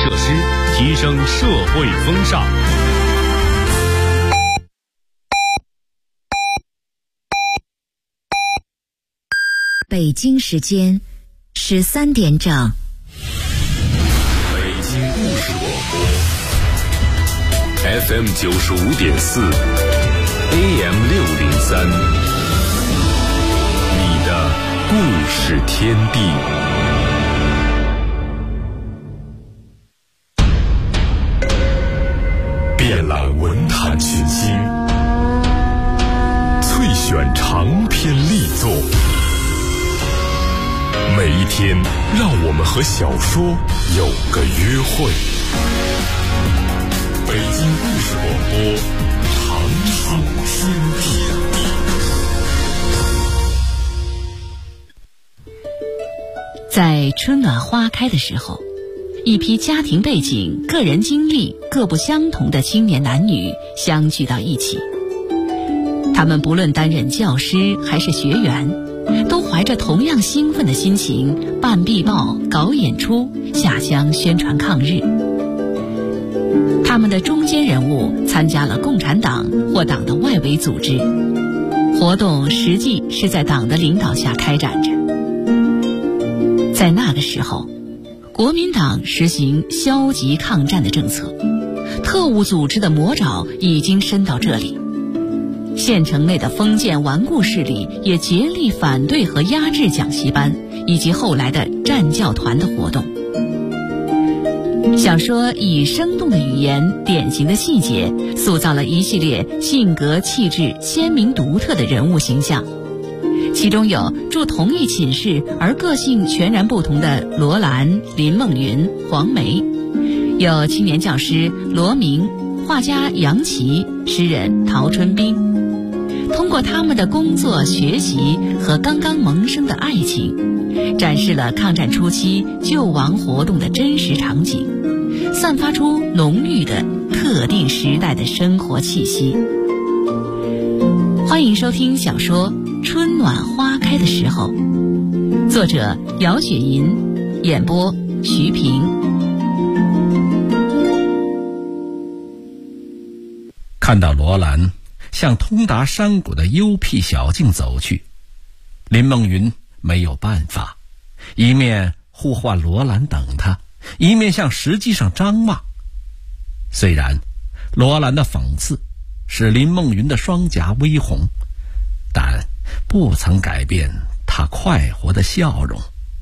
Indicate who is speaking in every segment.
Speaker 1: 设施，提升社会风尚。
Speaker 2: 北京时间13点整。
Speaker 3: 北京故事广播 FM 95.4 AM 603，你的故事天地。遍览文坛群星，萃选长篇力作。每一天，让我们和小说有个约会。北京故事广播，长场天地。
Speaker 4: 在春暖花开的时候，一批家庭背景、个人经历各不相同的青年男女相聚到一起。他们不论担任教师还是学员，都怀着同样兴奋的心情办壁报、搞演出、下乡宣传抗日。他们的中坚人物参加了共产党或党的外围组织，活动实际是在党的领导下开展着。在那个时候，国民党实行消极抗战的政策，特务组织的魔爪已经伸到这里。县城内的封建顽固势力也竭力反对和压制讲习班以及后来的战教团的活动。小说以生动的语言、典型的细节，塑造了一系列性格气质鲜明独特的人物形象。其中有住同一寝室而个性全然不同的罗兰、林梦云、黄梅，有青年教师罗明、画家杨琦、诗人陶春冰。通过他们的工作、学习和刚刚萌生的爱情，展示了抗战初期救亡活动的真实场景，散发出浓郁的特定时代的生活气息。欢迎收听小说《春暖花开的时候》，作者姚雪银，演播徐平。
Speaker 5: 看到罗兰向通达山谷的幽僻小径走去，林梦云没有办法，一面呼唤罗兰等他，一面向石矶上张望。虽然罗兰的讽刺使林梦云的双颊微红，但不曾改变他快活的笑容。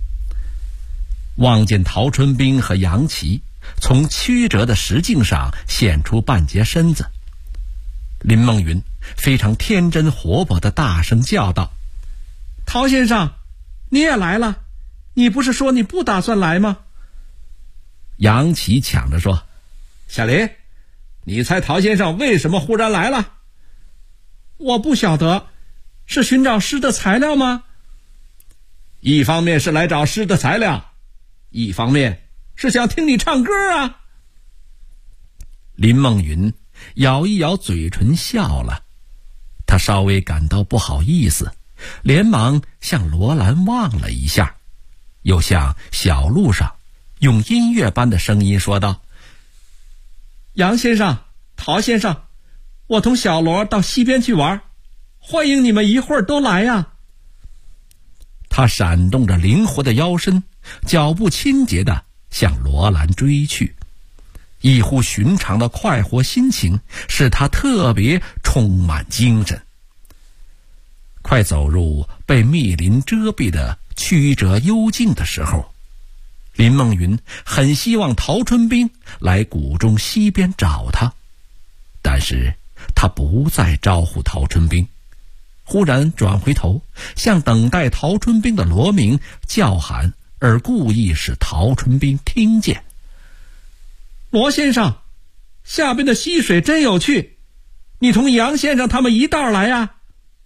Speaker 5: 望见陶春冰和杨琦从曲折的石径上现出半截身子，林梦云非常天真活泼地大声叫道：“
Speaker 6: 陶先生，你也来了？你不是说你不打算来吗？”
Speaker 5: 杨琦抢着说：“小林，你猜陶先生为什么忽然来了？”“
Speaker 6: 我不晓得，是寻找诗的材料吗？”“
Speaker 5: 一方面是来找诗的材料，一方面是想听你唱歌啊。”林梦云咬一咬嘴唇笑了，他稍微感到不好意思，连忙向罗兰望了一下，又向小路上用音乐般的声音说道：“
Speaker 6: 杨先生，陶先生，我同小罗到西边去玩，欢迎你们一会儿都来呀。”
Speaker 5: 他闪动着灵活的腰身，脚步轻捷地向罗兰追去。异乎寻常的快活心情使他特别充满精神。快走入被密林遮蔽的曲折幽径的时候，林梦云很希望陶春冰来谷中西边找他，但是他不再招呼陶春冰，忽然转回头向等待陶春冰的罗明叫喊，而故意使陶春冰听见：“
Speaker 6: 罗先生，下边的溪水真有趣，你同杨先生他们一道来呀。”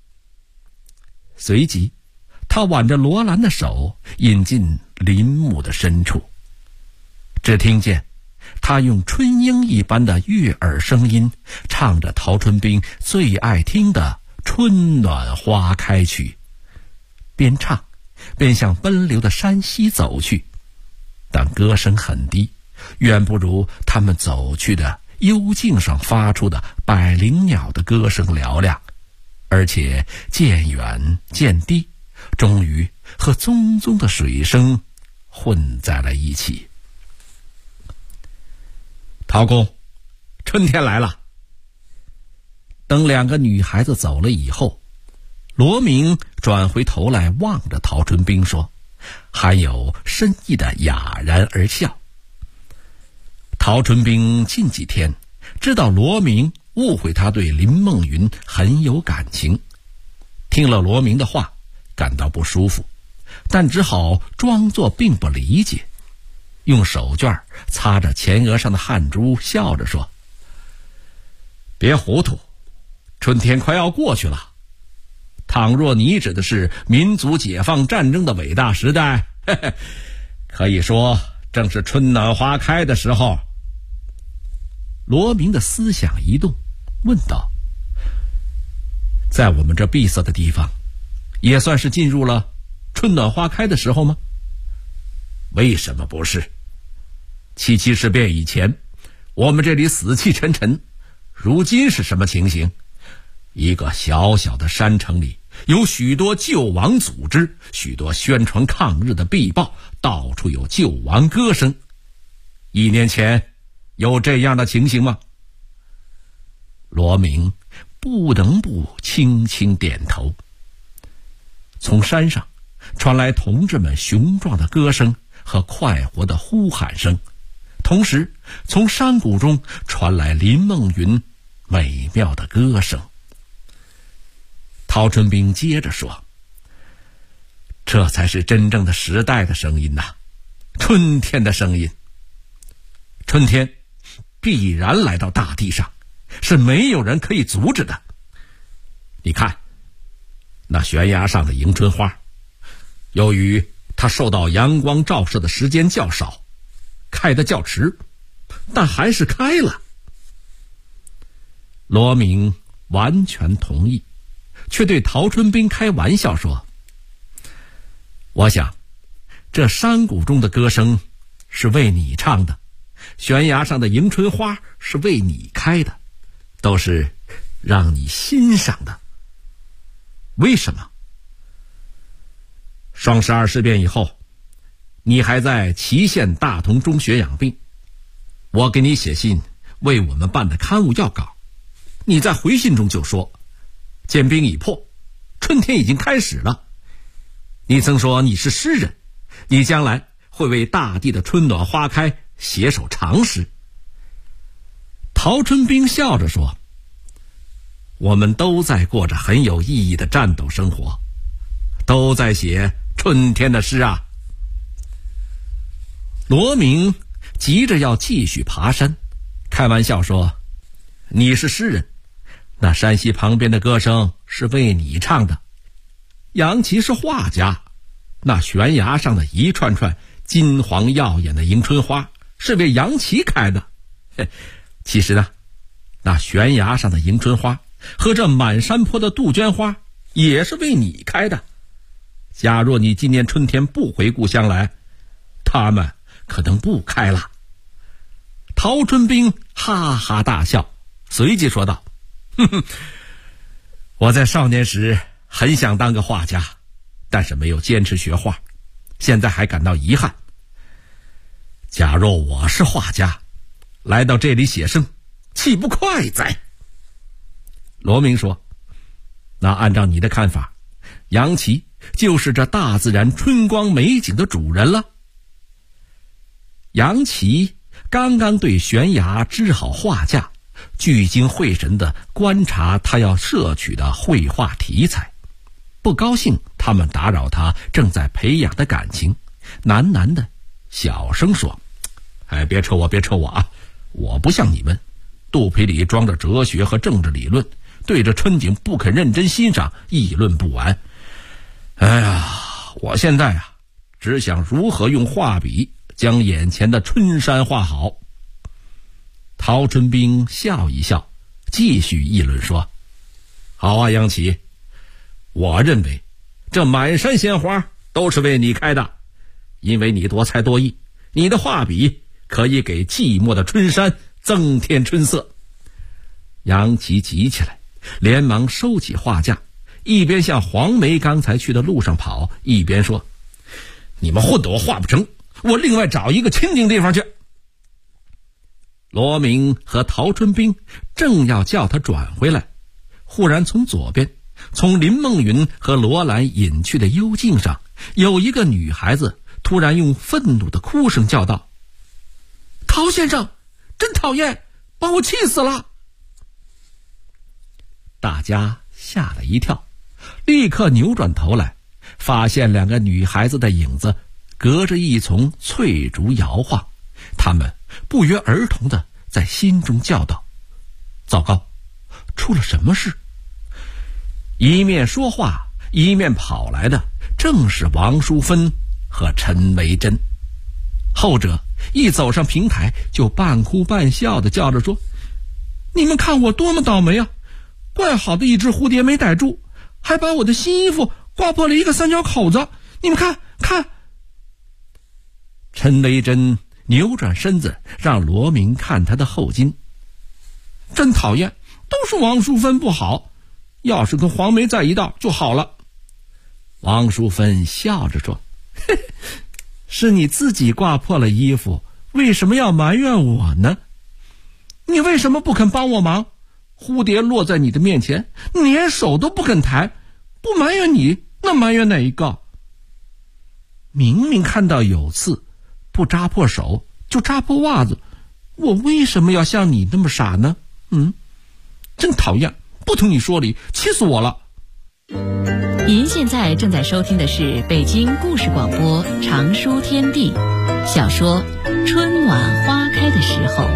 Speaker 5: 随即他挽着罗兰的手引进林木的深处，只听见他用春莺一般的悦耳声音唱着陶春冰最爱听的《春暖花开曲》，边唱边向奔流的山溪走去，但歌声很低， 远不如他们走去的幽径上发出的百灵鸟的歌声嘹亮，而且渐远渐低，终于和淙淙的水声混在了一起。陶公，春天来了。等两个女孩子走了以后，罗明转回头来望着陶春冰说，含有深意的哑然而笑。陶春冰近几天知道罗明误会他对林梦云很有感情，听了罗明的话感到不舒服，但只好装作并不理解，用手绢擦着前额上的汗珠，笑着说，别糊涂，春天快要过去了，倘若你指的是民族解放战争的伟大时代，可以说正是春暖花开的时候。罗明的思想一动，问道，在我们这闭塞的地方，也算是进入了春暖花开的时候吗？为什么不是？77事变以前，我们这里死气沉沉，如今是什么情形？一个小小的山城里，有许多救亡组织，许多宣传抗日的壁报，到处有救亡歌声。1年前有这样的情形吗？罗明不能不轻轻点头。从山上传来同志们雄壮的歌声和快活的呼喊声，同时从山谷中传来林梦云美妙的歌声。陶春冰接着说，这才是真正的时代的声音呐，春天的声音。春天必然来到大地上，是没有人可以阻止的。你看，那悬崖上的迎春花，由于它受到阳光照射的时间较少，开得较迟，但还是开了。罗明完全同意，却对陶春冰开玩笑说，我想这山谷中的歌声是为你唱的，悬崖上的迎春花是为你开的，都是让你欣赏的。为什么？双12事变以后，你还在祁县大同中学养病，我给你写信为我们办的刊物要稿，你在回信中就说，坚冰已破，春天已经开始了。你曾说你是诗人，你将来会为大地的春暖花开写首长诗。陶春冰笑着说，我们都在过着很有意义的战斗生活，都在写春天的诗啊。罗明急着要继续爬山，开玩笑说，你是诗人，那山溪旁边的歌声是为你唱的。杨琦是画家，那悬崖上的一串串金黄耀眼的迎春花是为杨琦开的。其实呢，那悬崖上的迎春花和这满山坡的杜鹃花也是为你开的。假若你今年春天不回故乡来，它们可能不开了。陶春冰哈哈大笑，随即说道，我在少年时很想当个画家，但是没有坚持学画，现在还感到遗憾。假若我是画家，来到这里写生，岂不快哉？罗明说，那按照你的看法，杨琦就是这大自然春光美景的主人了。杨琦刚刚对悬崖织好画架，聚精会神地观察他要摄取的绘画题材，不高兴他们打扰他正在培养的感情，喃喃地小声说，别扯我啊，我不像你们肚皮里装着哲学和政治理论，对着春景不肯认真欣赏，议论不完。我现在只想如何用画笔将眼前的春山画好。陶春冰笑一笑，继续议论说，好啊，杨琦，我认为这满山鲜花都是为你开的，因为你多才多艺，你的画笔可以给寂寞的春山增添春色。杨琦急起来，连忙收起画架，一边向黄梅刚才去的路上跑，一边说：你们混得我画不成，我另外找一个清静地方去。罗明和陶春冰正要叫他转回来，忽然从左边，从林梦云和罗兰隐去的幽径上，有一个女孩子突然用愤怒的哭声叫道：陶先生，真讨厌，把我气死了！大家吓了一跳，立刻扭转头来，发现两个女孩子的影子隔着一丛翠竹摇晃，她们不约而同地在心中叫道：糟糕，出了什么事？一面说话一面跑来的正是王淑芬和陈维珍。后者一走上平台就半哭半笑地叫着说：你们看我多么倒霉啊，怪好的一只蝴蝶没逮住，还把我的新衣服挂破了一个三角口子，你们看看。陈维珍扭转身子让罗明看他的后襟。真讨厌，都是王淑芬不好，要是跟黄梅在一道就好了。王淑芬笑着说：是你自己挂破了衣服，为什么要埋怨我呢？你为什么不肯帮我忙？蝴蝶落在你的面前，你连手都不肯抬，不埋怨你，那埋怨哪一个？明明看到有刺，不扎破手就扎破袜子，我为什么要像你那么傻呢？真讨厌，不听你说理，气死我了。
Speaker 4: 您现在正在收听的是北京故事广播长书天地小说《春晚花开的时候》。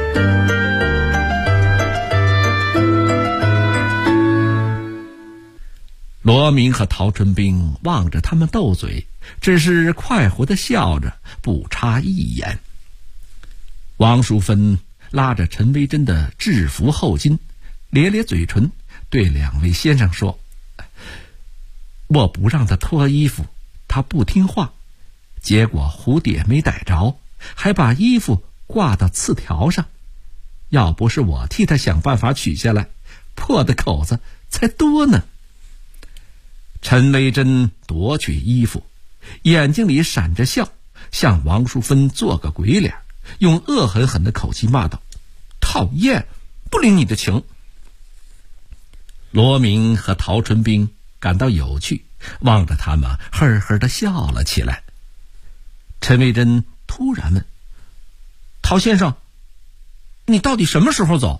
Speaker 5: 罗明和陶春冰望着他们斗嘴，只是快活地笑着，不插一言。王淑芬拉着陈维珍的制服后襟，咧咧嘴唇，对两位先生说：我不让他脱衣服，他不听话，结果蝴蝶没逮着，还把衣服挂到刺条上，要不是我替他想办法取下来，破的口子才多呢。陈维珍夺取衣服，眼睛里闪着笑，向王淑芬做个鬼脸，用恶狠狠的口气骂道：讨厌，不领你的情。罗明和陶春冰感到有趣，望着他们呵呵地笑了起来。陈维珍突然问：陶先生，你到底什么时候走？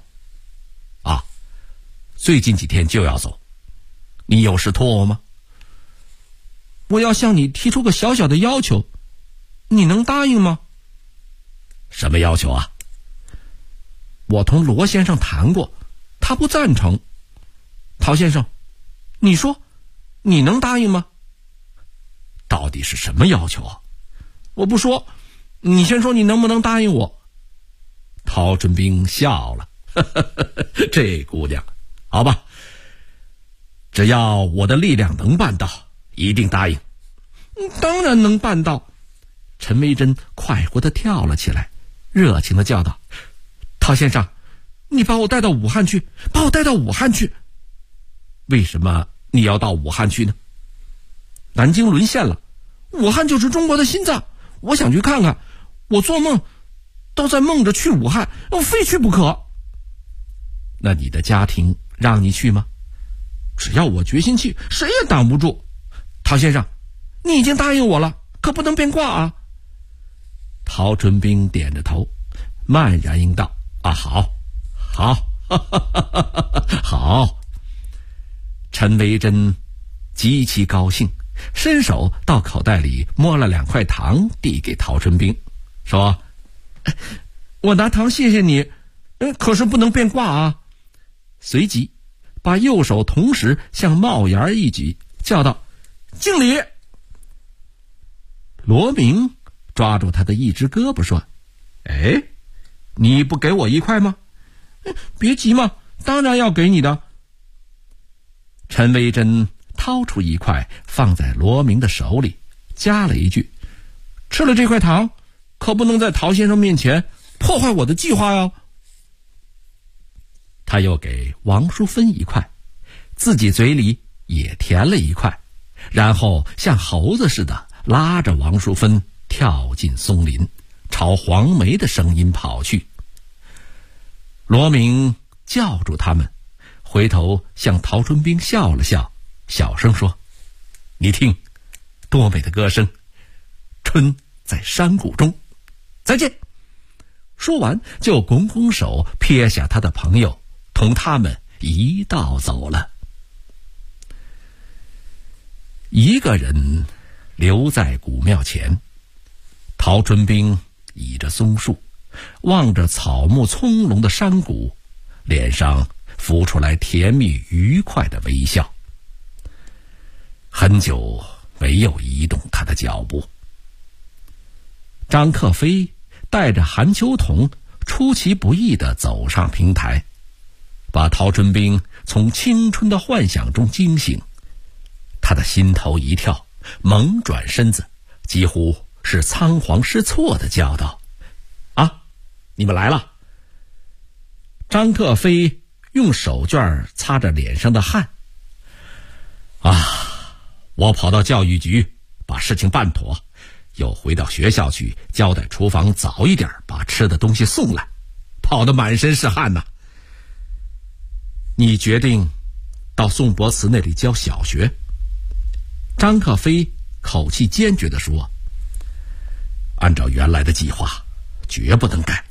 Speaker 5: 最近几天就要走。你有事托我吗？我要向你提出个小小的要求，你能答应吗？什么要求啊？我同罗先生谈过，他不赞成。陶先生，你说你能答应吗？到底是什么要求啊？我不说，你先说你能不能答应我。陶春冰笑了，这姑娘好吧，只要我的力量能办到，一定答应。当然能办到。陈维珍快活地跳了起来，热情地叫道：陶先生，你把我带到武汉去，把我带到武汉去。为什么你要到武汉去呢？南京沦陷了，武汉就是中国的心脏，我想去看看，我做梦都在梦着去武汉，我非去不可。那你的家庭让你去吗？只要我决心去，谁也挡不住。陶先生，你已经答应我了，可不能变卦啊。陶春冰点着头，漫然应道：好，好。陈维珍极其高兴，伸手到口袋里摸了2块糖，递给陶春冰，说：我拿糖谢谢你，可是不能变卦啊。随即把右手同时向帽檐一举，叫道：敬礼。罗明抓住他的一只胳膊说：你不给我1块吗？别急嘛，当然要给你的。陈维珍掏出1块放在罗明的手里，加了一句：吃了这块糖， 可不能在陶先生面前破坏我的计划呀。他又给王淑芬一块，自己嘴里也填了一块，然后像猴子似的拉着王淑芬跳进松林，朝黄梅的声音跑去。罗明叫住他们，回头向陶春冰笑了笑，小声说：“你听，多美的歌声，春在山谷中，再见。”说完就拱拱手，撇下他的朋友，同他们一道走了。一个人留在古庙前，陶春冰倚着松树，望着草木葱茏的山谷，脸上浮出来甜蜜愉快的微笑。很久没有移动他的脚步。张克飞带着韩秋桐出其不意地走上平台，把陶春冰从青春的幻想中惊醒。他的心头一跳，猛转身子，几乎是仓皇失措地叫道：“啊，你们来了！”张克飞用手绢擦着脸上的汗：“我跑到教育局把事情办妥，又回到学校去交代厨房早一点把吃的东西送来，跑得满身是汗呐。你决定到宋伯祠那里教小学？”张克飞口气坚决地说：“按照原来的计划，绝不能改。”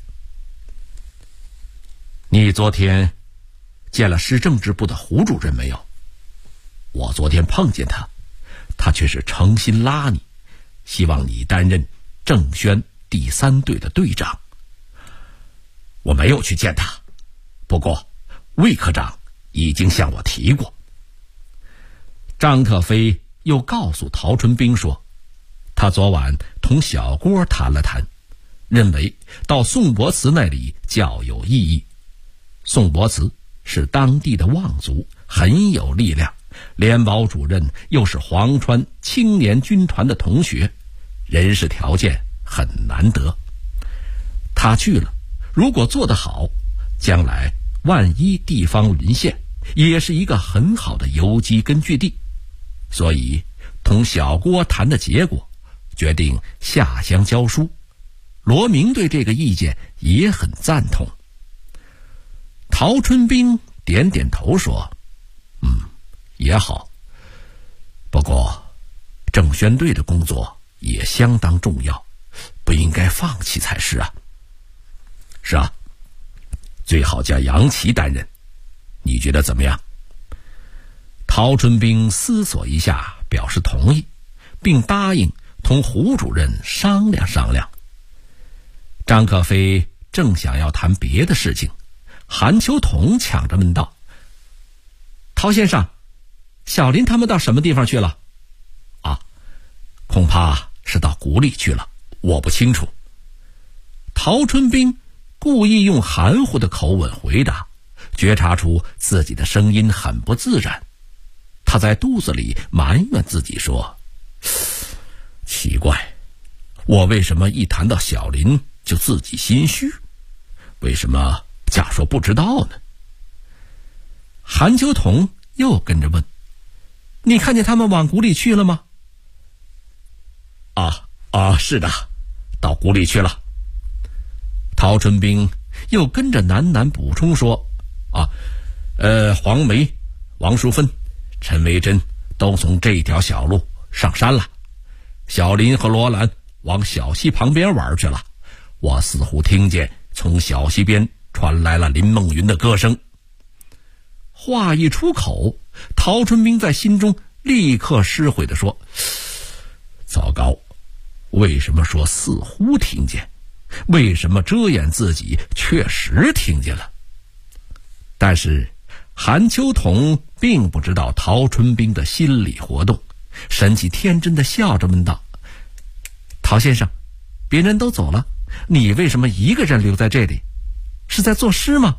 Speaker 5: 你昨天见了市政治部的胡主任没有？我昨天碰见他，他却是诚心拉你，希望你担任政宣第3队的队长。我没有去见他，不过魏科长已经向我提过。张克飞又告诉陶春冰说，他昨晚同小郭谈了谈，认为到宋伯祠那里较有意义。宋伯祠是当地的望族，很有力量，联保主任又是黄川青年军团的同学，人事条件很难得。他去了，如果做得好，将来万一地方沦陷，也是一个很好的游击根据地。所以同小郭谈的结果，决定下乡教书。罗明对这个意见也很赞同。陶春冰点点头说：“也好，不过政宣队的工作也相当重要，不应该放弃才是啊。”“是啊，最好叫杨琦担任，你觉得怎么样？”陶春冰思索一下，表示同意，并答应同胡主任商量商量。张克飞正想要谈别的事情，韩秋桐抢着问道：“陶先生，小林他们到什么地方去了？”“恐怕是到谷里去了，我不清楚。”陶春冰故意用含糊的口吻回答，觉察出自己的声音很不自然。他在肚子里埋怨自己说：“奇怪，我为什么一谈到小林就自己心虚？为什么假说不知道呢？”韩秋桐又跟着问：“你看见他们往谷里去了吗？”“是的，到谷里去了。”陶春冰又跟着喃喃补充说：“黄梅、王淑芬、陈维珍都从这条小路上山了，小林和罗兰往小溪旁边玩去了。我似乎听见从小溪边传来了林梦云的歌声。”话一出口，陶春冰在心中立刻失悔地说：“糟糕，为什么说似乎听见？为什么遮掩自己确实听见了？”但是韩秋桐并不知道陶春冰的心理活动，神气天真的笑着问道：“陶先生，别人都走了，你为什么一个人留在这里？是在作诗吗？”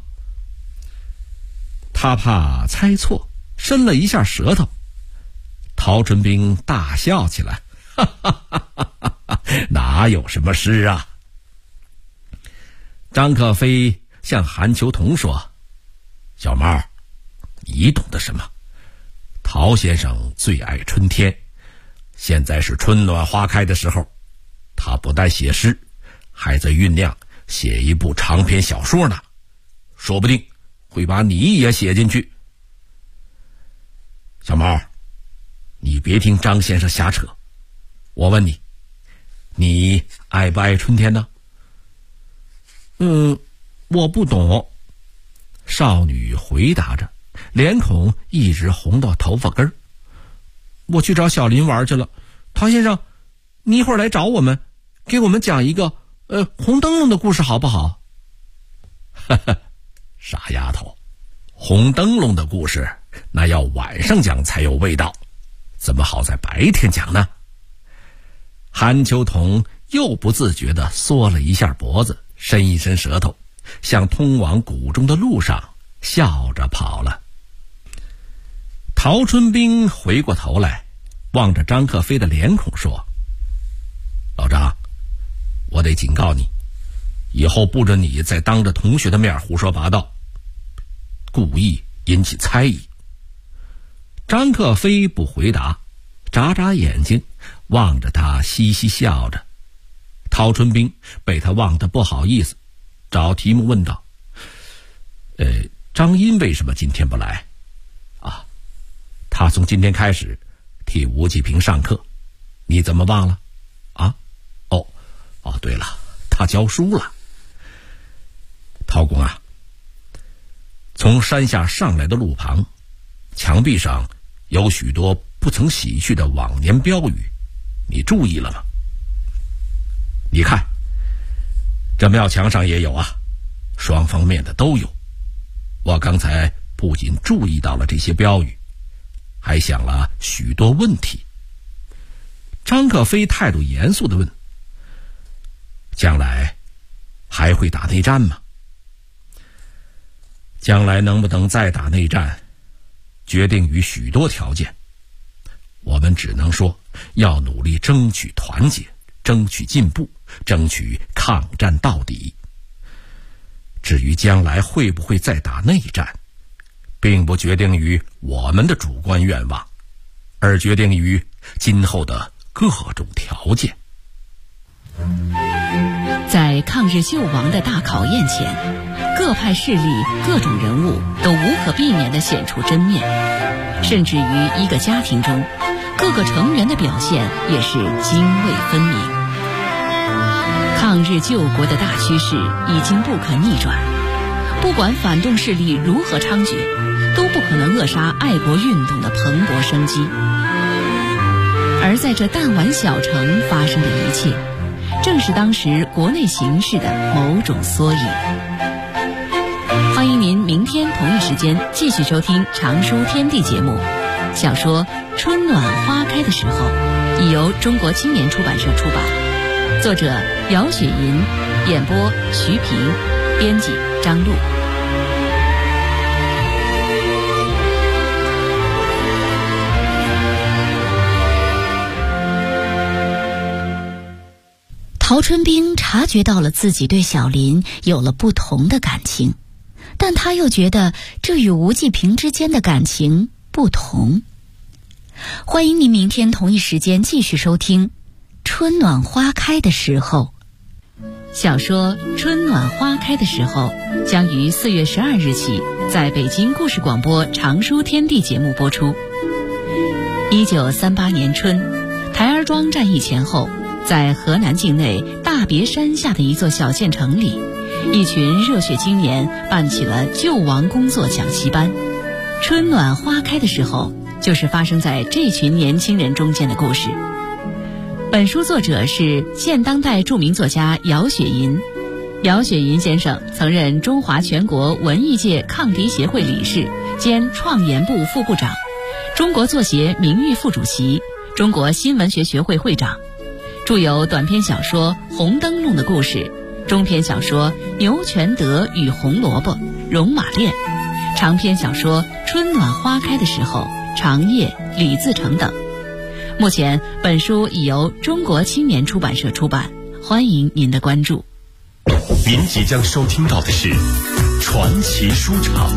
Speaker 5: 他怕猜错，伸了一下舌头。陶春冰大笑起来：“哪有什么诗啊， 张克飞向韩秋桐说：“小猫，你懂得什么？陶先生最爱春天，现在是春暖花开的时候，他不但写诗，还在酝酿写一部长篇小说呢，说不定会把你也写进去。小猫，你别听张先生瞎扯，我问你，你爱不爱春天呢？”“
Speaker 6: 我不懂。”
Speaker 5: 少女回答着，脸孔一直红到头发根儿。
Speaker 6: “我去找小林玩去了。陶先生，你一会儿来找我们，给我们讲一个红灯笼的故事好不好？”“
Speaker 5: 哈哈，傻丫头，红灯笼的故事那要晚上讲才有味道，怎么好在白天讲呢？”韩秋桐又不自觉地缩了一下脖子，伸一伸舌头，向通往谷中的路上笑着跑了。陶春冰回过头来，望着张克飞的脸孔说：“老张，我得警告你，以后不准你再当着同学的面胡说八道，故意引起猜疑。”张克飞不回答，眨眨眼睛望着他，嘻嘻笑着。陶春冰被他望得不好意思，找题目问道：“张茵为什么今天不来？”“啊，他从今天开始替吴继平上课，你怎么忘了？”“啊，哦，对了，他教书了。”“陶公啊，从山下上来的路旁，墙壁上有许多不曾洗去的往年标语，你注意了吗？”“你看，这庙墙上也有啊，双方面的都有。我刚才不仅注意到了这些标语，还想了许多问题。”张克飞态度严肃地问：“将来还会打内战吗？”“将来能不能再打内战，决定于许多条件。我们只能说要努力争取团结，争取进步，争取抗战到底。至于将来会不会再打内战，并不决定于我们的主观愿望，而决定于今后的各种条件。”
Speaker 4: 在抗日救亡的大考验前，各派势力、各种人物都无可避免地显出真面，甚至于一个家庭中，各个成员的表现也是泾渭分明。抗日救国的大趋势已经不可逆转，不管反动势力如何猖獗，都不可能扼杀爱国运动的蓬勃生机。而在这弹丸小城发生的一切，正是当时国内形势的某种缩影。欢迎您明天同一时间继续收听《常书天地》节目。小说《春暖花开的时候》已由中国青年出版社出版，作者姚雪银，演播徐平，编辑张璐。
Speaker 2: 陶春冰察觉到了自己对小林有了不同的感情，但他又觉得这与吴继平之间的感情不同。欢迎您明天同一时间继续收听《春暖花开的时候》。
Speaker 4: 小说《春暖花开的时候》将于4月12日起在北京故事广播《常书天地》节目播出。1938年春，台儿庄战役前后，在河南境内大别山下的一座小县城里，一群热血青年办起了救亡工作讲习班。春暖花开的时候，就是发生在这群年轻人中间的故事。本书作者是现当代著名作家姚雪银。姚雪银先生曾任中华全国文艺界抗敌协会理事兼创研部副部长，中国作协名誉副主席，中国新文学学会会长，著有短篇小说《红灯笼的故事》，中篇小说《牛全德与红萝卜》《戎马恋》，长篇小说《春暖花开的时候》《长夜》《李自成》等。目前本书已由中国青年出版社出版，欢迎您的关注。
Speaker 3: 您即将收听到的是传奇书场。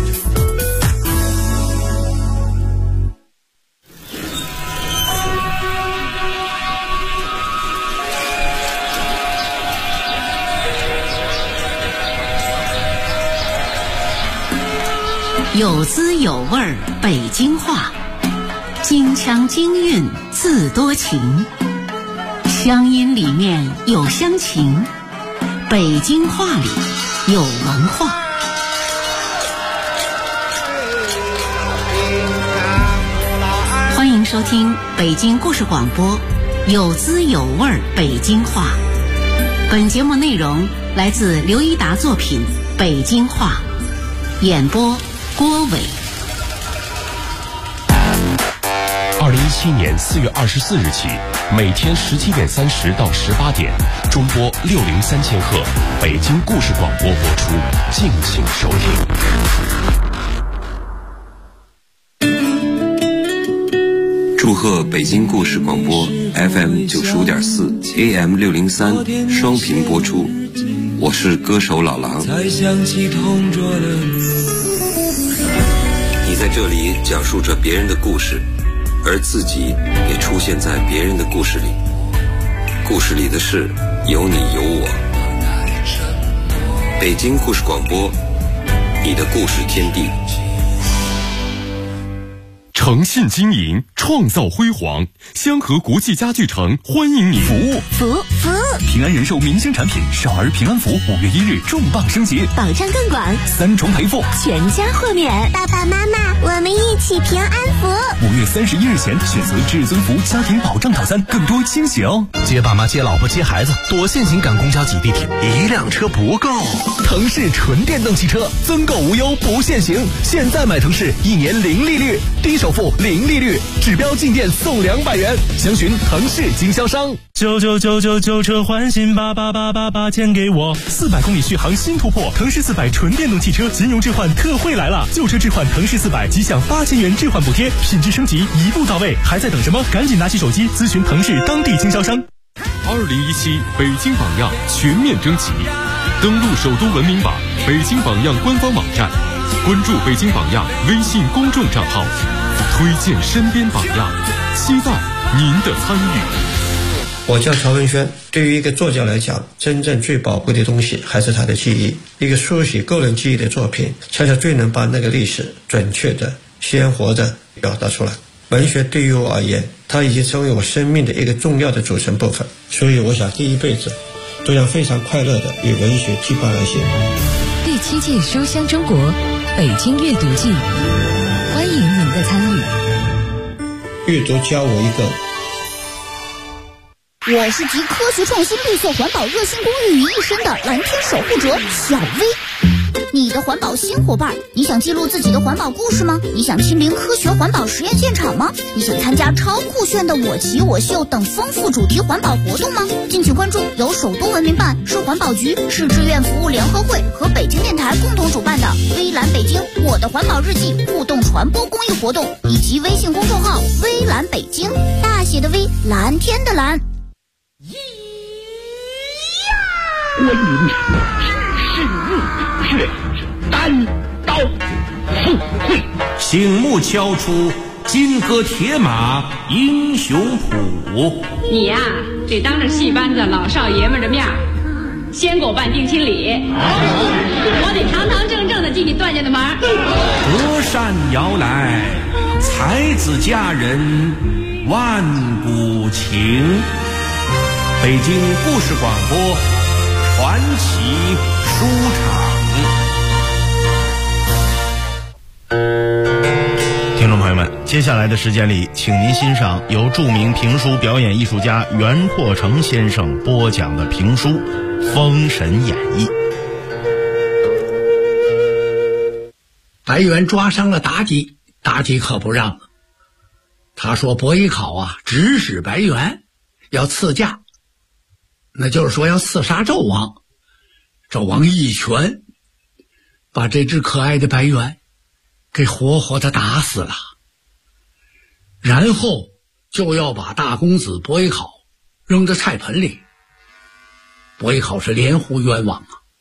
Speaker 4: 有滋有味儿北京话，京腔京韵字多情，乡音里面有乡情，北京话里有文化。欢迎收听北京故事广播，有滋有味儿北京话。本节目内容来自刘一达作品《北京话》，演播郭伟。
Speaker 3: 2017年4月24日起，每天17点30到18点，中波603千赫，北京故事广播播出，敬请收听。
Speaker 7: 祝贺北京故事广播 FM 95.4 AM 603双频播出，我是歌手老狼。你在这里讲述着别人的故事，而自己也出现在别人的故事里。故事里的事有你有我。北京故事广播，你的故事天地。
Speaker 3: 诚信经营，创造辉煌。香河国际家具城欢迎你。服务平安人寿明星产品少儿平安符5月1日重磅升级，
Speaker 8: 保障更广
Speaker 3: ，3重赔付，
Speaker 8: 全家豁免。爸爸妈妈，我们一起平安符。
Speaker 3: 5月31日前选择至尊福家庭保障套餐，更多惊喜哦！
Speaker 9: 接爸妈、接老婆、接孩子，多限行赶公交挤地铁，一辆车不够。腾势纯电动汽车增购无忧不限行，现在买腾势1年0利率，低首付0利率，指标进店送200元，详询腾势经销商。
Speaker 10: 旧车换新，88888钱给我。
Speaker 3: 400公里续航新突破，腾势400纯电动汽车金融置换特惠来了，旧车置换腾势400即享8000元置换补贴，品质升级一步到位，还在等什么？赶紧拿起手机咨询腾势当地经销商。2017北京榜样全面征集，登录首都文明榜、北京榜样官方网站，关注北京榜样微信公众账号，推荐身边榜样，期待您的参与。
Speaker 11: 我叫曹文轩。对于一个作家来讲，真正最宝贵的东西还是他的记忆。一个书写个人记忆的作品，恰恰最能把那个历史准确的、鲜活的表达出来。文学对于我而言，它已经成为我生命的一个重要的组成部分。所以我想第一辈子都要非常快乐的与文学羁绊而行。
Speaker 12: 第7届书香中国北京阅读季，欢迎您的参与。
Speaker 11: 阅读教我一个。
Speaker 13: 我是集科学创新、绿色环保、热心公益于一身的蓝天守护者小薇。你的环保新伙伴，你想记录自己的环保故事吗？你想亲临科学环保实验现场吗？你想参加超酷炫的我骑我秀等丰富主题环保活动吗？敬请关注由首都文明办、市环保局、市志愿服务联合会和北京电台共同主办的微蓝北京我的环保日记互动传播公益活动，以及微信公众号微蓝北京，大写的微，蓝天的蓝。
Speaker 14: 关云知识入血，单刀赴会，
Speaker 15: 醒目敲出金戈铁马英雄谱。
Speaker 16: 你呀，得当着戏班子老少爷们的面先给我办定亲礼，我得堂堂正正的进你段家的门。
Speaker 15: 隔山遥来，才子佳人万古情。北京故事广播传奇书场。
Speaker 17: 听众朋友们，接下来的时间里，请您欣赏由著名评书表演艺术家袁阔成先生播讲的评书《封神演义》。
Speaker 18: 白猿抓伤了妲己，妲己可不让了。他说伯邑考啊，指使白猿要赐嫁，那就是说要刺杀纣王。纣王一拳把这只可爱的白猿给活活的打死了，然后就要把大公子伯邑考扔在菜盆里。伯邑考是连呼冤枉啊，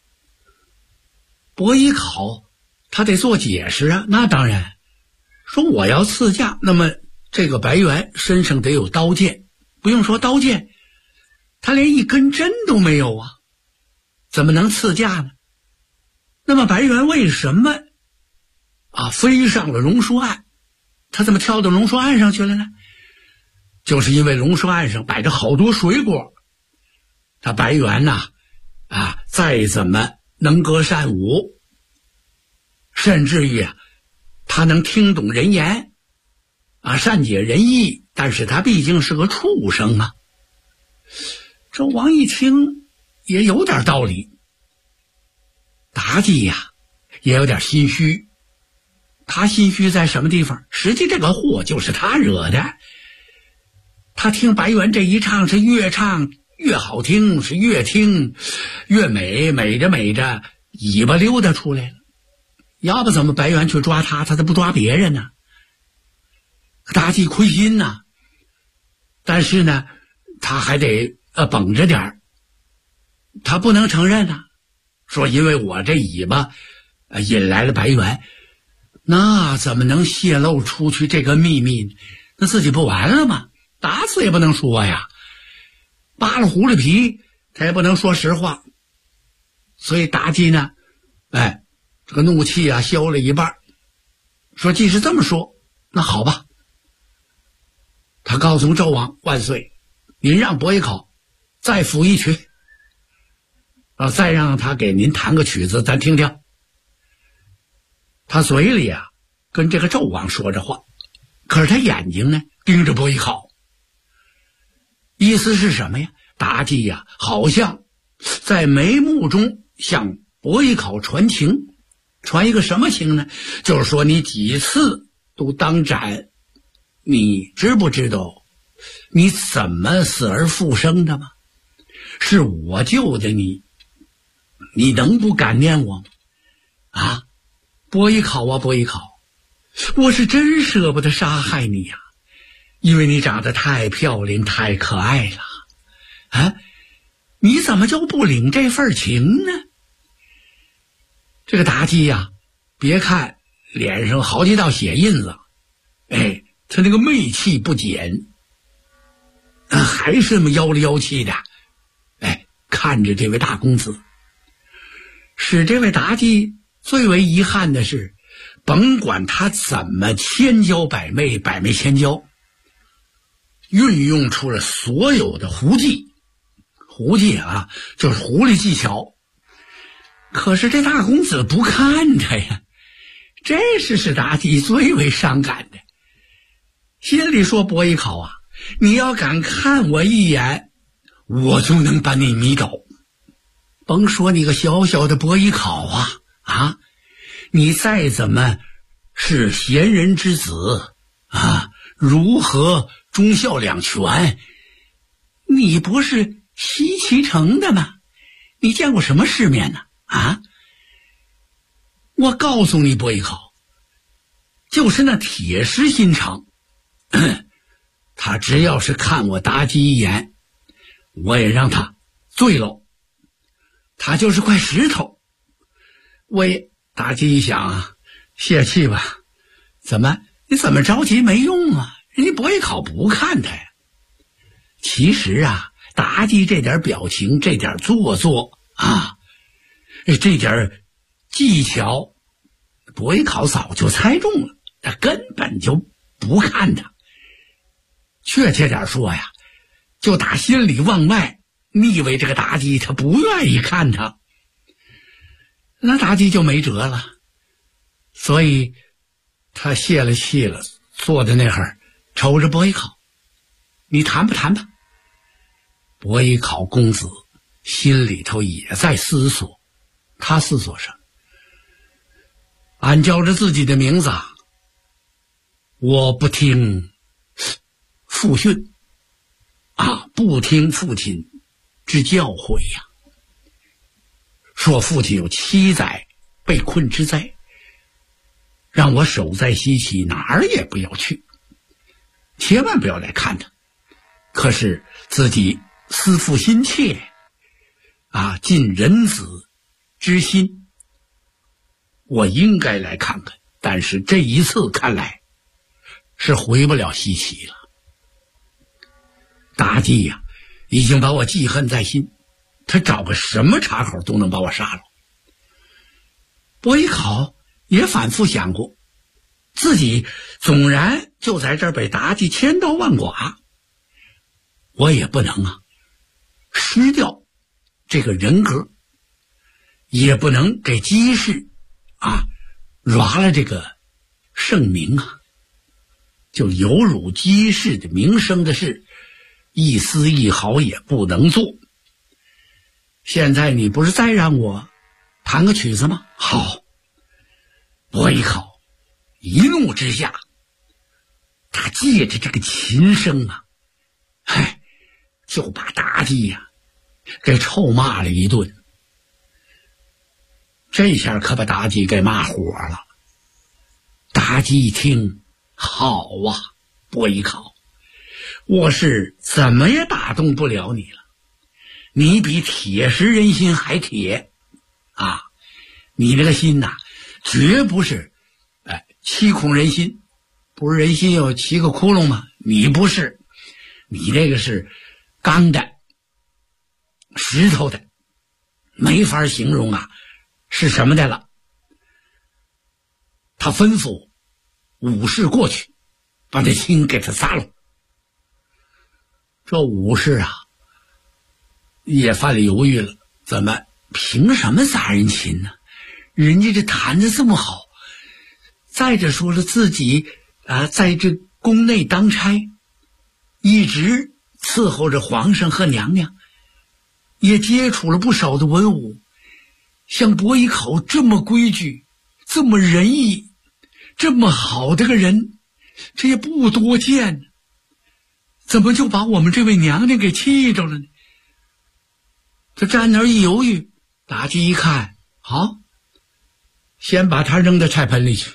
Speaker 18: 伯邑考他得做解释啊。那当然，说我要赐嫁，那么这个白猿身上得有刀剑，不用说刀剑，他连一根针都没有啊，怎么能赐嫁呢？那么白猿为什么飞上了榕树岸？他怎么跳到榕树岸上去了呢？就是因为榕树岸上摆着好多水果，他白猿再怎么能歌善舞，甚至于他能听懂人言善解人意，但是他毕竟是个畜生啊。纣王一听也有点道理，妲己也有点心虚。他心虚在什么地方？实际这个祸就是他惹的。他听白猿这一唱，是越唱越好听，是越听越美，美着美着尾巴溜达出来了。要不怎么白猿去抓他，他不抓别人呢？妲己亏心呐，但是呢他还得绷着点，他不能承认说因为我这尾巴引来了白猿，那怎么能泄露出去这个秘密呢？那自己不完了吗？打死也不能说呀，扒了狐狸皮他也不能说实话。所以妲己呢这个怒气消了一半，说既是这么说，那好吧，他告诉纣王万岁，您让伯邑考再抚一曲，再让他给您弹个曲子咱听听。他嘴里跟这个纣王说着话，可是他眼睛呢盯着伯邑考，意思是什么呀？妲己好像在眉目中向伯邑考传情，传一个什么情呢？就是说你几次都当斩，你知不知道你怎么死而复生的吗？是我救的你，你能不感念我吗？伯邑考伯邑考，我是真舍不得杀害你因为你长得太漂亮太可爱了你怎么就不领这份情呢？这个妲己别看脸上好几道血印子，他那个媚气不减，还是那么妖里妖气的看着这位大公子。使这位妲己最为遗憾的是，甭管他怎么千娇百媚，百媚千娇，运用出了所有的狐技就是狐狸技巧，可是这大公子不看他呀，这是使妲己最为伤感的。心里说伯邑考你要敢看我一眼，我就能把你迷倒。甭说你个小小的伯邑考你再怎么是贤人之子如何忠孝两全，你不是西岐城的吗？你见过什么世面呢？我告诉你伯邑考，就是那铁石心肠，他只要是看我妲己一眼，我也让他醉了，他就是块石头。妲己一想泄气吧，你怎么着急没用人家伯邑考不看他呀。其实妲己这点表情，这点做作这点技巧，伯邑考早就猜中了，他根本就不看他。确切点说就打心里往外腻味这个妲己，他不愿意看他。那妲己就没辙了，所以他泄了气了，坐在那儿瞅着伯邑考，你谈吧谈吧。伯邑考公子心里头也在思索，他思索什么？俺叫着自己的名字我不听父训不听父亲之教诲说父亲有7载被困之灾，让我守在西岐，哪儿也不要去，千万不要来看他。可是自己思父心切尽人子之心， 我应该来看看，但是这一次看来是回不了西岐了。妲己呀，已经把我记恨在心，他找个什么岔口都能把我杀了。伯邑考也反复想过，自己纵然就在这儿被妲己千刀万剐，我也不能失掉这个人格，也不能给姬氏软了这个盛名就有辱姬氏的名声的事，一丝一毫也不能做。现在你不是再让我弹个曲子吗？好。伯邑考一怒之下，他借着这个琴声就把妲己给臭骂了一顿。这下可把妲己给骂火了。妲己一听，好伯邑考，我是怎么也打动不了你了，你比铁石人心还铁你那个心绝不是七孔人心，不是人心有7个窟窿吗？你不是，你那个是钢的石头的，没法形容是什么的了。他吩咐武士过去把这琴给他撒了。这武士也犯了犹豫了，怎么凭什么撒人琴呢？人家这弹得这么好，再者说了，自己在这宫内当差，一直伺候着皇上和娘娘，也接触了不少的文武，像伯邑考这么规矩，这么仁义，这么好的个人，这也不多见，怎么就把我们这位娘娘给气着了呢？他站那儿一犹豫，妲己一看，好，先把他扔到菜盆里去。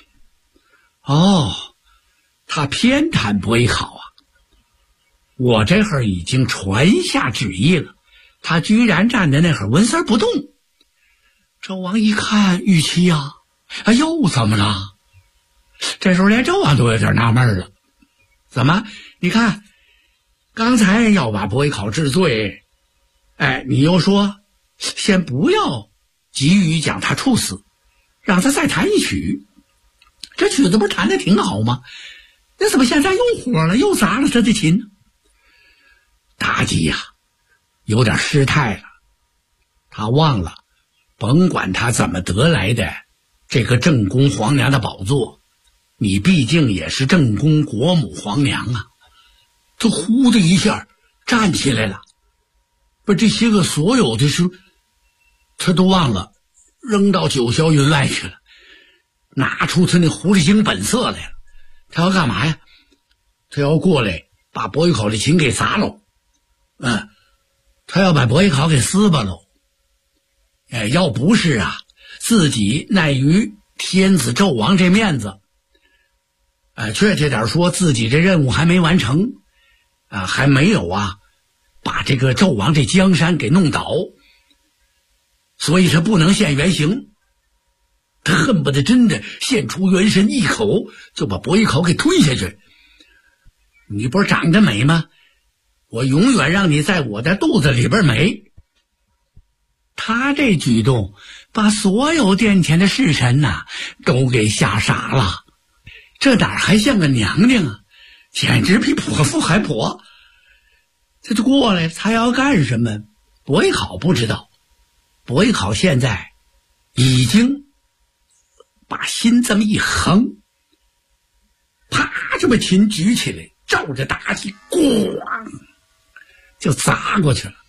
Speaker 18: 他偏袒伯邑考我这会儿已经传下旨意了，他居然站在那会儿纹丝不动。纣王一看，玉琪又怎么了？这时候连纣王都有点纳闷了，怎么？你看，刚才要把伯邑考治罪，你又说先不要急于将他处死，让他再弹一曲，这曲子不是弹得挺好吗？那怎么现在又火了，又砸了他的琴呢？妲己有点失态了，他忘了，甭管他怎么得来的这个正宫皇娘的宝座，你毕竟也是正宫国母皇娘这呼的一下站起来了，把这些个所有的事他都忘了，扔到九霄云外去了，拿出他那狐狸精本色来了。他要干嘛呀？他要过来把伯邑考的琴给砸喽，他要把伯邑考给撕巴喽。要不是自己奈于天子纣王这面子，确切点说，自己这任务还没完成，还没有把这个纣王这江山给弄倒，所以他不能现原形。他恨不得真的现出元神，一口就把伯邑考给吞下去。你不是长得美吗？我永远让你在我的肚子里边美。他这举动把所有殿前的侍臣都给吓傻了，这哪还像个娘娘简直比泼妇还泼。这就过来，他要干什么？伯邑考不知道。伯邑考现在已经把心这么一横，啪，这么琴举起来，照着妲己咣就砸过去了。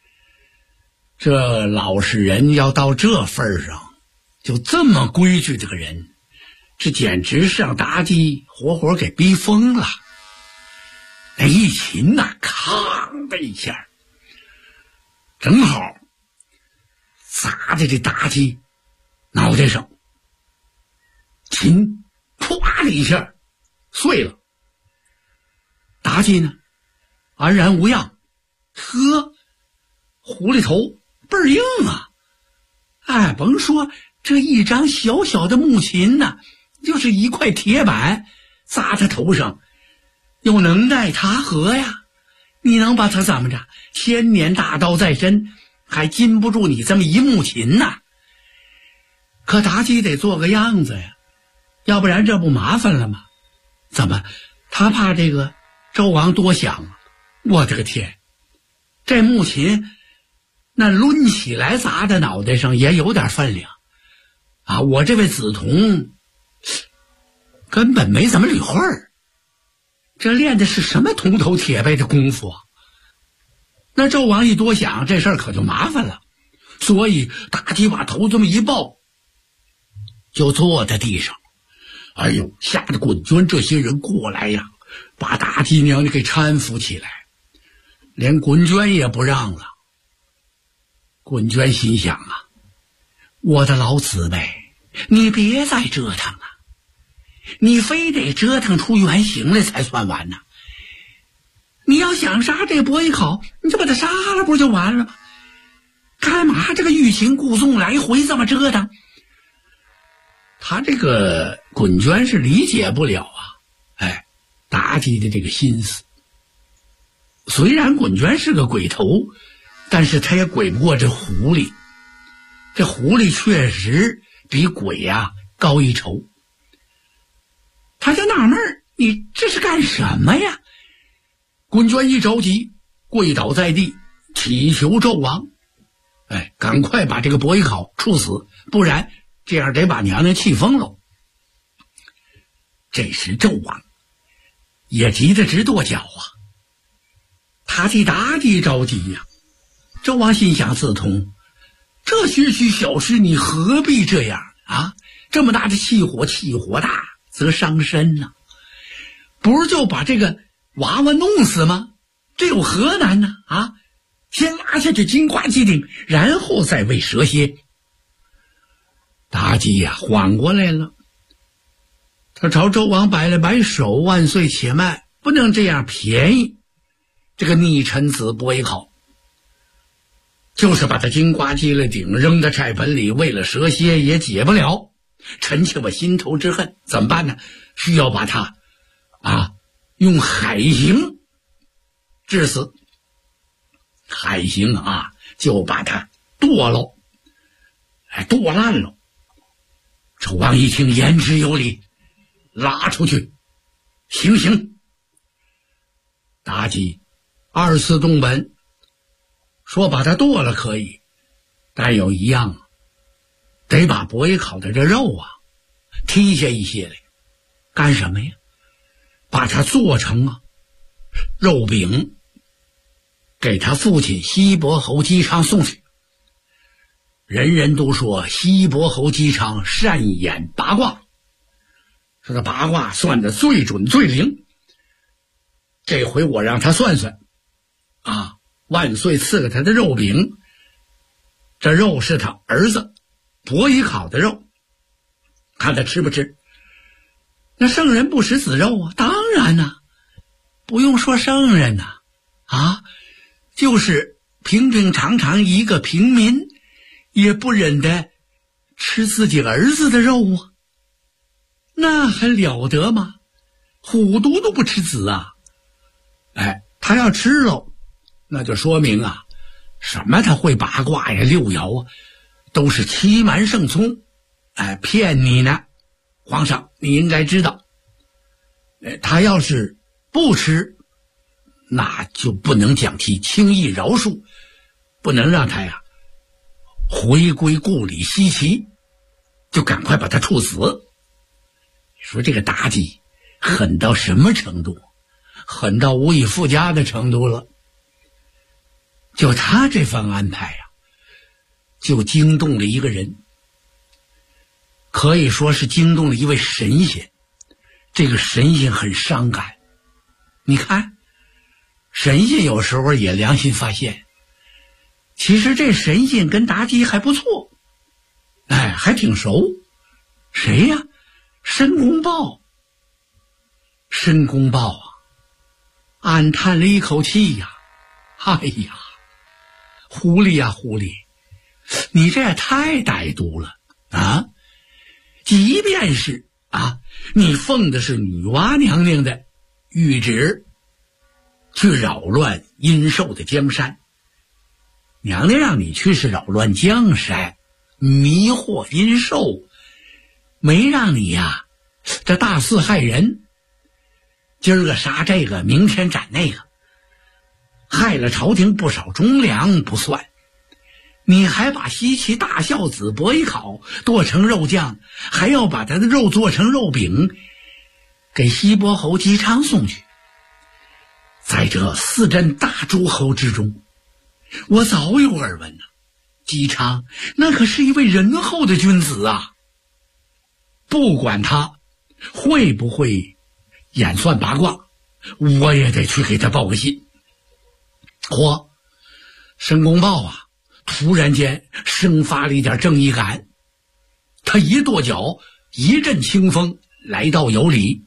Speaker 18: 这老实人要到这份上，就这么规矩这个人，这简直是让妲己活活给逼疯了。那一琴吭的一下，正好砸在这妲己脑袋上，琴唰的一下碎了。妲己呢安然无恙，狐狸头倍儿硬甭说这一张小小的木琴呢，就是一块铁板砸他头上，有能耐他何呀？你能把他怎么着？千年大刀在身，还禁不住你这么一木琴呐。可妲己得做个样子呀，要不然这不麻烦了吗？怎么？他怕这个周王多想啊？我的个天，这木琴那抡起来砸在脑袋上也有点分量啊！我这位梓潼根本没怎么捋会儿，这练的是什么铜头铁背的功夫啊？那纣王一多想，这事儿可就麻烦了，所以妲己把头这么一抱，就坐在地上。哎呦，吓得滚娟这些人过来呀，把妲己娘娘给搀扶起来，连滚娟也不让了。滚娟心想啊，我的老姊妹，你别再折腾了，你非得折腾出原形来才算完呢。你要想杀这伯邑考，你就把他杀了不就完了吗？干嘛这个欲擒故纵来回这么折腾？他这个滚娟是理解不了啊，妲己的这个心思。虽然滚娟是个鬼头，但是他也鬼不过这狐狸。这狐狸确实比鬼呀高一筹。他就纳闷儿，你这是干什么呀？滚娟一着急，跪倒在地，祈求纣王，赶快把这个伯邑考处死，不然这样得把娘娘气疯了。这时纣王也急得直跺脚啊，他替妲己着急呀。纣王心想，梓潼，这区区小事你何必这样啊？这么大的气火大则伤身呐，不是就把这个娃娃弄死吗？这有何难呢？啊，先拉下去金瓜祭顶，然后再喂蛇蝎。妲己呀缓过来了，他朝周王摆了摆手，万岁且慢，不能这样便宜这个逆臣子伯邑考，就是把他金瓜祭了顶，扔到菜盆里喂了蛇蝎也解不了，臣妾我心头之恨怎么办呢？需要把他用海刑致死。海刑啊，就把他剁了，剁烂了。纣王一听言之有理，拉出去行。妲己二次动本，说把他剁了可以，但有一样，得把伯邑考的这肉剔下一些来。干什么呀？把它做成肉饼，给他父亲西伯侯姬昌送去。人人都说西伯侯姬昌善演八卦，说他八卦算得最准最灵。这回我让他算算万岁赐给他的肉饼，这肉是他儿子伯邑考的肉，看他吃不吃。那圣人不食子肉当然不用说圣人就是平平常常一个平民也不忍得吃自己儿子的肉那还了得吗？虎毒都不吃子他要吃喽，那就说明什么他会八卦呀六爻都是欺瞒圣聪骗你呢。皇上你应该知道，他要是不吃，那就不能讲其轻易饶恕，不能让他回归故里西岐，就赶快把他处死。你说这个妲己狠到什么程度？狠到无以复加的程度了。就他这番安排就惊动了一个人，可以说是惊动了一位神仙。这个神仙很伤感，你看神仙有时候也良心发现，其实这神仙跟妲己还不错，还挺熟。谁呀？申公豹。申公豹暗叹了一口气哎呀，狐狸狐狸，你这也太歹毒了啊，即便是你奉的是女娲娘娘的谕旨，去扰乱阴寿的江山，娘娘让你去是扰乱江山，迷惑阴寿，没让你呀这大肆害人，今儿个杀这个，明天斩那个，害了朝廷不少忠良不算，你还把西岐大孝子伯邑考剁成肉酱，还要把他的肉做成肉饼给西伯侯姬昌送去。在这4镇大诸侯之中，我早有耳闻姬昌那可是一位仁厚的君子啊，不管他会不会演算八卦，我也得去给他报个信。申公豹突然间生发了一点正义感，他一跺脚，一阵清风来到有里，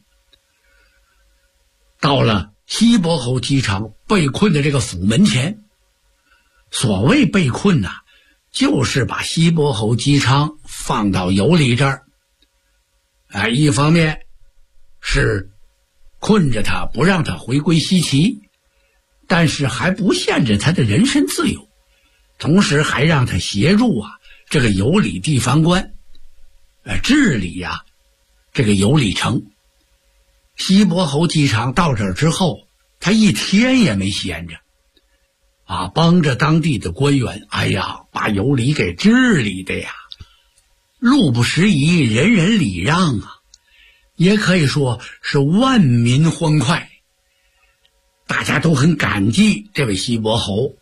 Speaker 18: 到了西伯侯姬昌被困的这个府门前。所谓被困就是把西伯侯姬昌放到有里这儿，一方面是困着他不让他回归西岐，但是还不限制他的人身自由，同时还让他协助这个有里地方官治理这个有里城。西伯侯姬昌到这儿之后，他一天也没闲着帮着当地的官员把有里给治理的路不拾遗，人人礼让也可以说是万民欢快，大家都很感激这位西伯侯。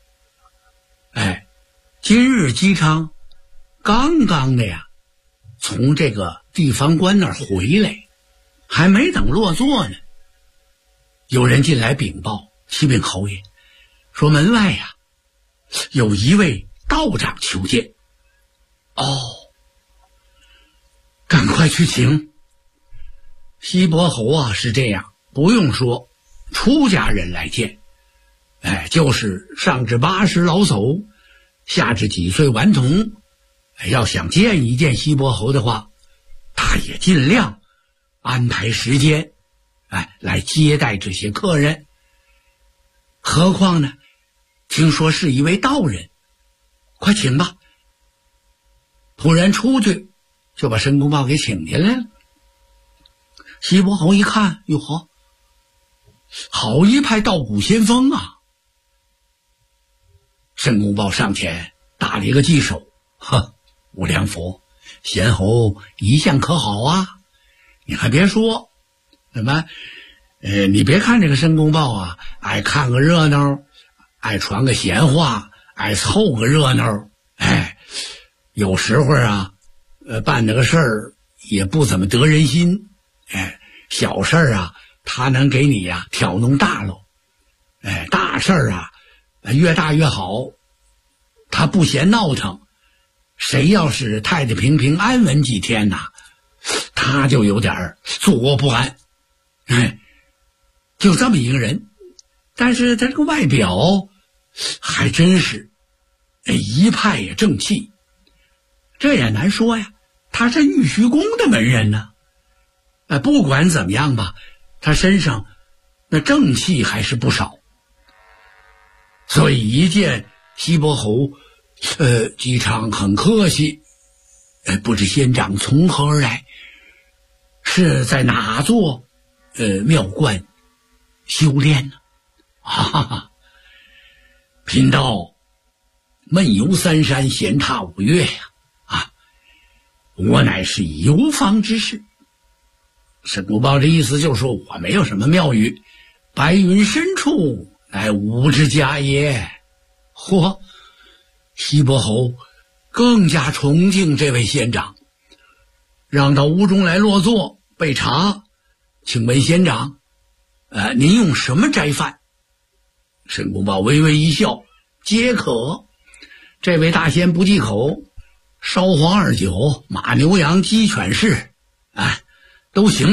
Speaker 18: 今日姬昌刚刚的从这个地方官那儿回来，还没等落座呢，有人进来禀报，启禀侯爷，说门外有一位道长求见。赶快去请。西伯侯是这样，不用说，出家人来见，就是上至80老叟，下至几岁顽童，要想见一见西伯侯的话，他也尽量安排时间来接待这些客人。何况呢，听说是一位道人，快请吧。仆人出去就把申公豹给请进来了。西伯侯一看，哟呵，好一派道骨仙风申公豹上前打了一个稽首，无量佛，贤侯一向可好你还别说，你别看这个申公豹爱看个热闹，爱传个闲话，爱凑个热闹，有时候办那个事儿也不怎么得人心，小事儿他能给你挑弄大喽，大事儿越大越好，他不嫌闹腾。谁要是太太平平安稳几天他就有点坐卧不安，就这么一个人。但是他这个外表还真是一派也正气，这也难说他是玉虚宫的门人呢。不管怎么样吧，他身上那正气还是不少。所以一见西伯侯姬昌很客气，不知仙长从何而来，是在哪座庙观修炼呢？贫道闷游3山，闲踏5岳我乃是游方之士。申公豹这意思就是说，我没有什么妙语，白云深处乃吾之家也。西伯侯更加崇敬这位仙长，让到屋中来落座备茶。请问仙长，您用什么斋饭？申公豹微微一笑，皆可。这位大仙不忌口，烧黄二酒、马牛羊鸡犬士，都行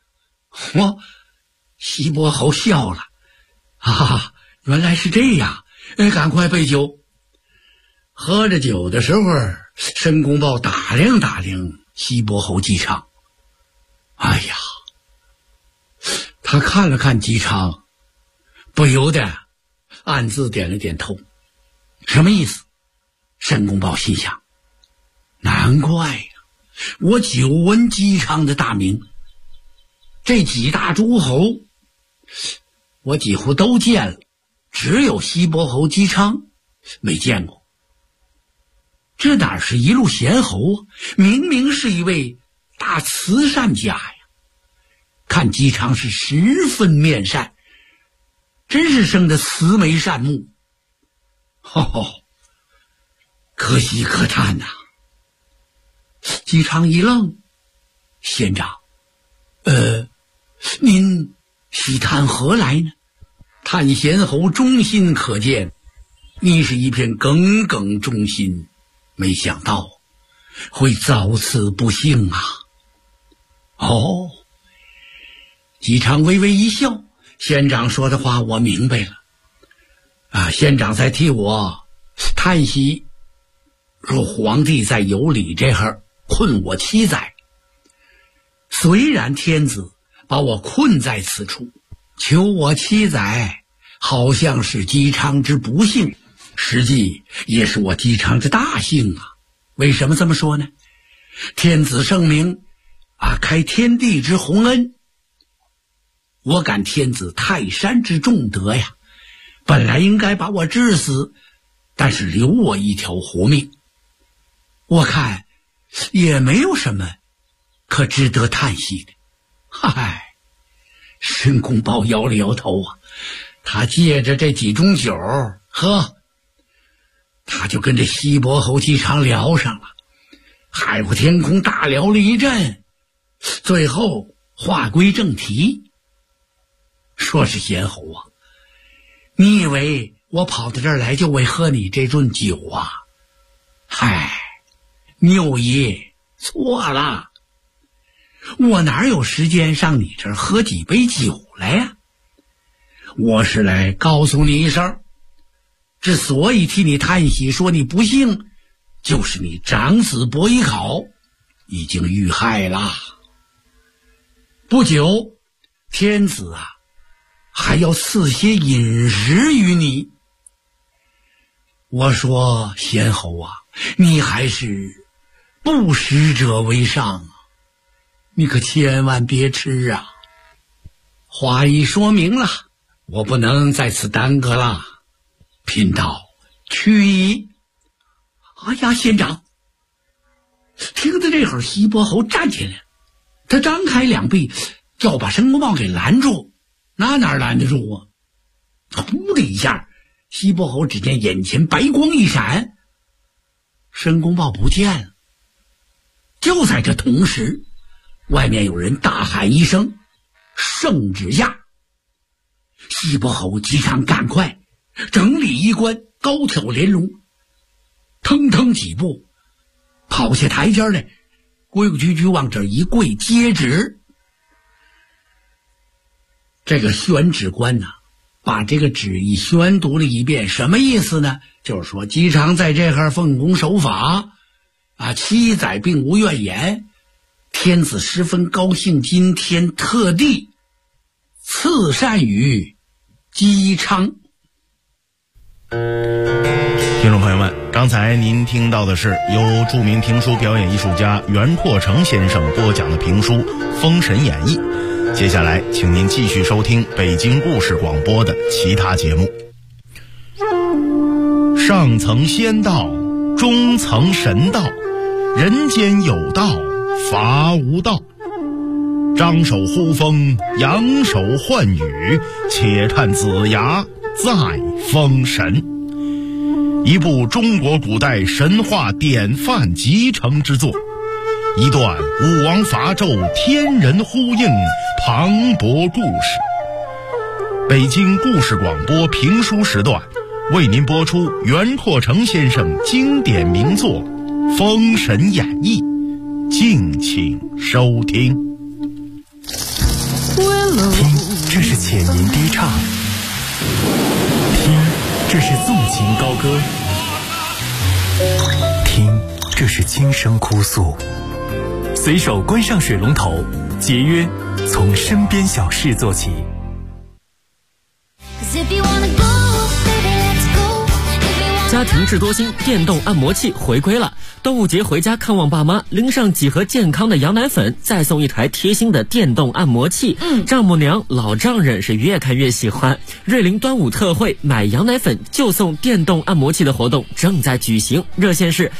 Speaker 18: 西伯侯笑了，原来是这样，赶快备酒。喝着酒的时候， 申公豹打量打量西伯侯姬昌，哎呀，他看了看姬昌，不由得暗自点了点头。什么意思？申公豹心想，难怪呀，我久闻姬昌的大名，这几大诸侯我几乎都见了，只有西伯侯姬昌没见过。这哪是一路贤侯啊，明明是一位大慈善家呀！看姬昌是十分面善，真是生得慈眉善目。可喜可叹呐！姬昌一愣，县长，您喜谈何来呢？叹贤侯忠心可见，你是一片耿耿忠心，没想到会遭此不幸啊！哦，姬昌微微一笑，县长说的话我明白了。县长在替我叹息，若皇帝在有理这儿困我7载，虽然天子把我困在此处，求我7载，好像是姬昌之不幸，实际也是我姬昌之大幸啊！为什么这么说呢？天子圣明开天地之洪恩，我感天子泰山之重德呀，本来应该把我治死，但是留我一条活命，我看也没有什么可值得叹息的。嗨，申公豹摇了摇头啊，他借着这几盅酒，他就跟这西伯侯姬昌聊上了，海阔天空大聊了一阵，最后话归正题，说是贤侯啊，你以为我跑到这儿来就为喝你这顿酒啊？嗨，牛爷错了，我哪有时间上你这儿喝几杯酒来呀？我是来告诉你一声，之所以替你叹息说你不幸，就是你长子伯邑考已经遇害了。不久天子还要赐些饮食于你。我说贤侯你还是不食者为上你可千万别吃话已说明了，我不能在此耽搁了，贫道去矣。哎呀，县长！听到这会儿，西伯侯站起来，他张开两臂要把申公豹给拦住，哪拦得住呼的一下，西伯侯只见眼前白光一闪，申公豹不见了。就在这同时，外面有人大喊一声：“圣旨下！”西伯侯姬昌赶快整理衣冠，高挑连龙，腾腾几步跑下台阶来，规规矩矩往这一跪接旨。这个宣旨官把这个旨意宣读了一遍，什么意思呢？就是说姬昌在这儿奉公守法7载并无怨言，天子十分高兴，今天特地赐善于姬昌。
Speaker 17: 听众朋友们，刚才您听到的是由著名评书表演艺术家袁阔成先生播讲的评书《封神演义》。接下来请您继续收听北京故事广播的其他节目。上层仙道，中层神道，人间有道，法无道。张手呼风，扬手唤雨，且看子牙再封神。一部中国古代神话典范集成之作，一段武王伐纣天人呼应磅礴故事。北京故事广播评书时段为您播出袁阔成先生经典名作《封神演义》，敬请收听。
Speaker 19: 听，这是浅吟低唱；听，这是纵情高歌；听， 这是轻声哭诉。随手关上水龙头，节约从身边小事做起。
Speaker 20: 家庭智多星电动按摩器回归了，端午节回家看望爸妈，拎上几盒健康的羊奶粉，再送一台贴心的电动按摩器。丈母娘老丈人是越看越喜欢。瑞麟端午特惠，买羊奶粉就送电动按摩器的活动正在举行，热线是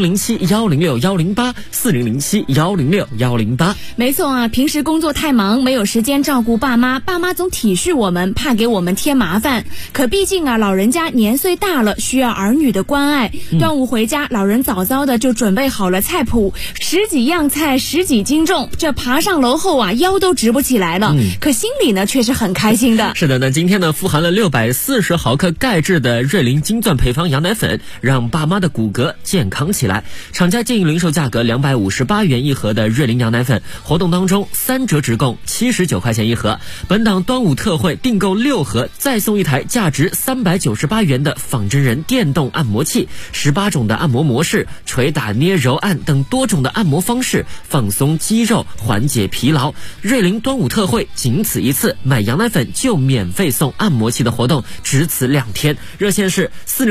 Speaker 20: 4007-106-108，4007-106-108。
Speaker 21: 没错啊，平时工作太忙，没有时间照顾爸妈，爸妈总体恤我们，怕给我们添麻烦。可毕竟啊，老人家年岁大了，需要儿女的关爱。端午回家，老人早早的就准备好了菜谱，10几样菜，10几斤重，这爬上楼后啊，腰都直不起来了。可心里呢，却是很开心的。
Speaker 20: 是的，那今天呢，富含了640毫克钙质的瑞麟金钻配方羊奶粉，让爸妈的骨骼健康起来。厂家建议零售价格258元一盒的瑞麟羊奶粉，活动当中3折直供79块钱一盒。本档端午特惠，订购6盒再送一台价值398元的仿真人电动按摩器，18种的按摩模式，捶打捏揉按等多种的按摩方式，放松肌肉，缓解疲劳。瑞麟端午特惠仅此一次，买羊奶粉就免费送按摩器的活动只此2天，热线是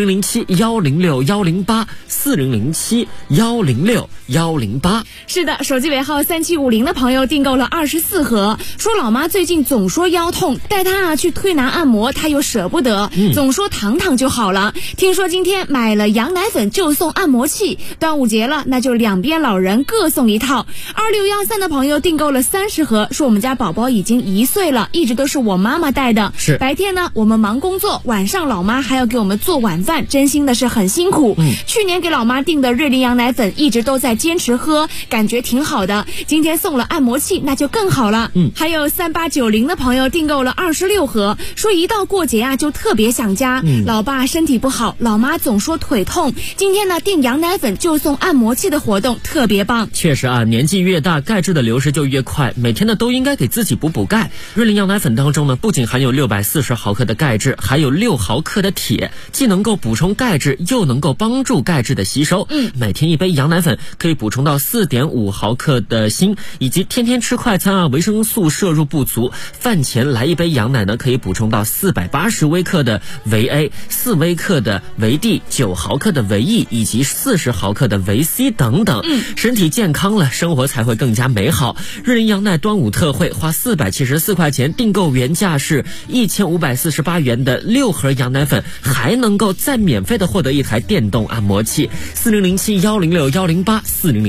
Speaker 20: 4007-106-108，4007-106-108。
Speaker 21: 是的，手机尾号3750的朋友订购了24盒，说老妈最近总说腰痛，带她去推拿按摩，她又舍不得，总说躺躺就好了。听说今天买了羊奶粉就送按摩器，端午节了，那就两边老人各送一套。2613的朋友订购了30盒，说我们家宝宝已经1岁了，一直都是我妈妈带的。
Speaker 20: 是
Speaker 21: 白天呢我们忙工作，晚上老妈还要给我们做晚饭，真心的是很辛苦。去年给老妈订的瑞麟羊奶粉一直都在坚持喝，感觉挺好的。今天送了按摩器，那就更好了。还有3890的朋友订购了26盒，说一到过节啊就特别想家。老爸身体不好，老妈总说腿痛，今天呢订羊奶粉就送按摩器的活动特别棒。
Speaker 20: 确实啊，年纪越大，钙质的流失就越快，每天呢都应该给自己补补钙。瑞麟羊奶粉当中呢，不仅含有640毫克的钙质，还有6毫克的铁，既能够补充钙质，又能够帮助钙质的吸收。每天一杯羊奶粉可以补充到4.5毫克的锌，以及天天吃快餐啊，维生素摄入不足，饭前来一杯羊奶呢，可以补充到480微克的维 A、4微克的维 D、9毫克的维 E 以及40毫克的维 C 等等。身体健康了，生活才会更加美好。瑞麟羊奶端午特惠，花474块钱订购原价是1548元的6盒羊奶粉，还能够再免费的获得一台电动按摩器。4007-106-108，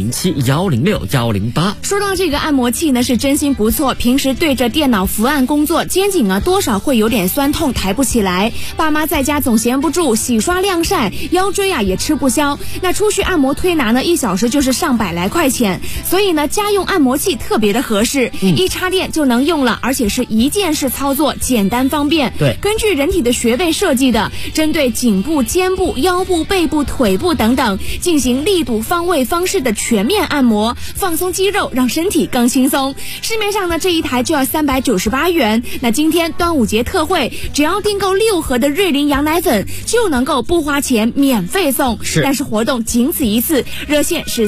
Speaker 20: 4007-106-108。
Speaker 21: 说到这个按摩器呢，是真心不错，平时对着电脑伏案工作，肩颈啊多少会有点酸痛，抬不起来。爸妈在家总闲不住，洗刷晾晒，腰椎啊也吃不消。那出去按摩推拿呢，1小时就是上100来块钱，所以呢家用按摩器特别的合适，一插电就能用了，而且是一键式操作，简单方便。
Speaker 20: 对，
Speaker 21: 根据人体的穴位设计的，针对颈部、肩部、腰部、背部、腿部等等，进行力度、方位、方式的全面按摩，放松肌肉，让身体更轻松。市面上呢这一台就要398元，那今天端午节特惠，只要订购6盒的瑞麟羊奶粉就能够不花钱免费送。但是活动仅此一次，热线是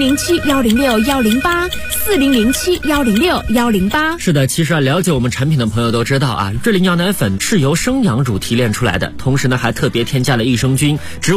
Speaker 21: 4007-106-108， 4007-106-108。
Speaker 20: 是的，其实啊，了解我们产品的朋友都知道啊，瑞麟羊奶粉是由生羊乳提炼出来的，同时呢还特别添加了益生菌、植物